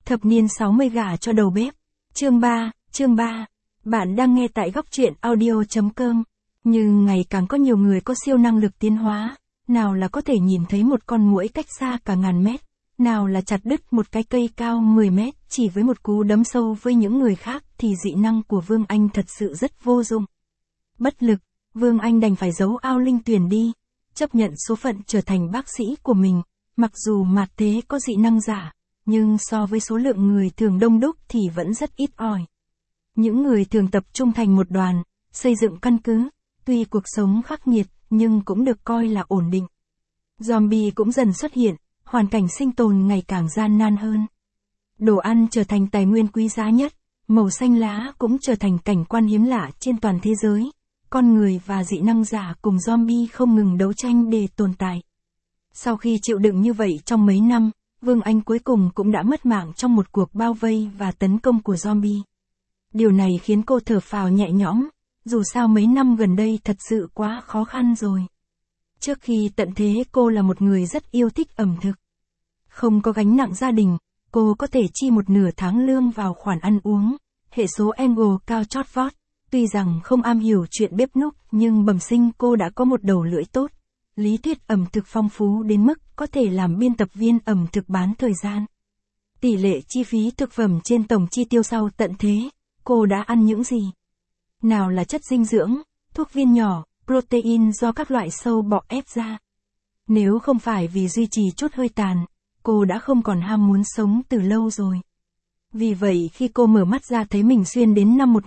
Thập niên 60 gả cho đầu bếp. Chương 3. Bạn đang nghe tại góc truyện audio.com. Nhưng ngày càng có nhiều người có siêu năng lực tiến hóa, nào là có thể nhìn thấy một con muỗi cách xa cả ngàn mét, nào là chặt đứt một cái cây cao 10 mét chỉ với một cú đấm sâu với những người khác, thì dị năng của Vương Anh thật sự rất vô dụng. Bất lực, Vương Anh đành phải giấu ao linh tuyển đi, chấp nhận số phận trở thành bác sĩ của mình. Mặc dù mạt thế có dị năng giả, nhưng so với số lượng người thường đông đúc thì vẫn rất ít ỏi. Những người thường tập trung thành một đoàn, xây dựng căn cứ, tuy cuộc sống khắc nghiệt nhưng cũng được coi là ổn định. Zombie cũng dần xuất hiện, hoàn cảnh sinh tồn ngày càng gian nan hơn. Đồ ăn trở thành tài nguyên quý giá nhất, màu xanh lá cũng trở thành cảnh quan hiếm lạ trên toàn thế giới. Con người và dị năng giả cùng zombie không ngừng đấu tranh để tồn tại. Sau khi chịu đựng như vậy trong mấy năm, Vương Anh cuối cùng cũng đã mất mạng trong một cuộc bao vây và tấn công của zombie. Điều này khiến cô thở phào nhẹ nhõm, dù sao mấy năm gần đây thật sự quá khó khăn rồi. Trước khi tận thế cô là một người rất yêu thích ẩm thực. Không có gánh nặng gia đình, cô có thể chi một nửa tháng lương vào khoản ăn uống, hệ số Engel cao chót vót. Tuy rằng không am hiểu chuyện bếp núc nhưng bẩm sinh cô đã có một đầu lưỡi tốt. Lý thuyết ẩm thực phong phú đến mức có thể làm biên tập viên ẩm thực bán thời gian. Tỷ lệ chi phí thực phẩm trên tổng chi tiêu sau tận thế, cô đã ăn những gì? Nào là chất dinh dưỡng, thuốc viên nhỏ, protein do các loại sâu bọ ép ra. Nếu không phải vì duy trì chút hơi tàn, cô đã không còn ham muốn sống từ lâu rồi. Vì vậy khi cô mở mắt ra thấy mình xuyên đến năm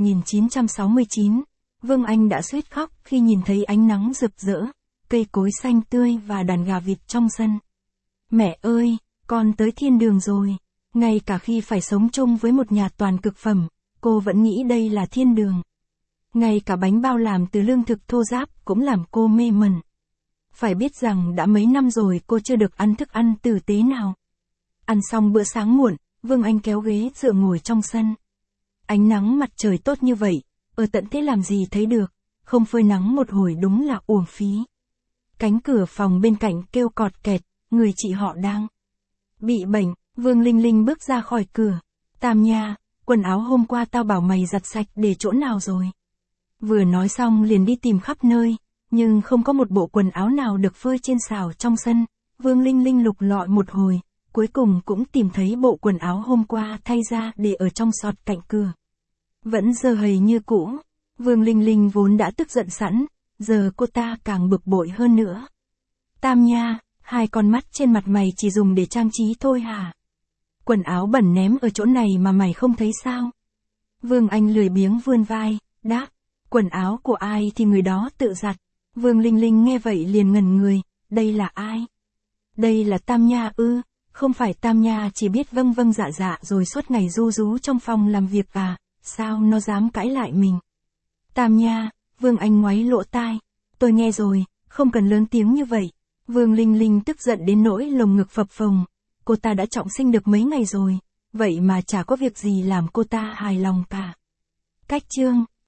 1969, Vương Anh đã suýt khóc khi nhìn thấy ánh nắng rực rỡ, cây cối xanh tươi và đàn gà vịt trong sân. Mẹ ơi, con tới thiên đường rồi. Ngay cả khi phải sống chung với một nhà toàn cực phẩm, cô vẫn nghĩ đây là thiên đường. Ngay cả bánh bao làm từ lương thực thô ráp cũng làm cô mê mẩn. Phải biết rằng đã mấy năm rồi cô chưa được ăn thức ăn tử tế nào. Ăn xong bữa sáng muộn, Vương Anh kéo ghế dựa ngồi trong sân. Ánh nắng mặt trời tốt như vậy, ở tận thế làm gì thấy được, không phơi nắng một hồi đúng là uổng phí. Cánh cửa phòng bên cạnh kêu cọt kẹt, người chị họ đang bị bệnh. Vương Linh Linh bước ra khỏi cửa. Tam Nha, quần áo hôm qua tao bảo mày giặt sạch để chỗ nào rồi? Vừa nói xong liền đi tìm khắp nơi, nhưng không có một bộ quần áo nào được phơi trên xào trong sân. Vương Linh Linh lục lọi một hồi, cuối cùng cũng tìm thấy bộ quần áo hôm qua thay ra để ở trong xọt cạnh cửa. Vẫn dơ hầy như cũ. Vương Linh Linh vốn đã tức giận sẵn, giờ cô ta càng bực bội hơn nữa. Tam Nha, hai con mắt trên mặt mày chỉ dùng để trang trí thôi hả? Quần áo bẩn ném ở chỗ này mà mày không thấy sao? Vương Anh lười biếng vươn vai, đáp, quần áo của ai thì người đó tự giặt. Vương Linh Linh nghe vậy liền ngẩn người, đây là ai? Đây là Tam Nha ư? Không phải Tam Nha chỉ biết vâng vâng dạ dạ rồi suốt ngày ru rú trong phòng làm việc à? Sao nó dám cãi lại mình? Tam Nha, Vương Anh ngoáy lỗ tai. Tôi nghe rồi, không cần lớn tiếng như vậy. Vương Linh Linh tức giận đến nỗi lồng ngực phập phồng. Cô ta đã trọng sinh được mấy ngày rồi, vậy mà chả có việc gì làm cô ta hài lòng cả. Cách chương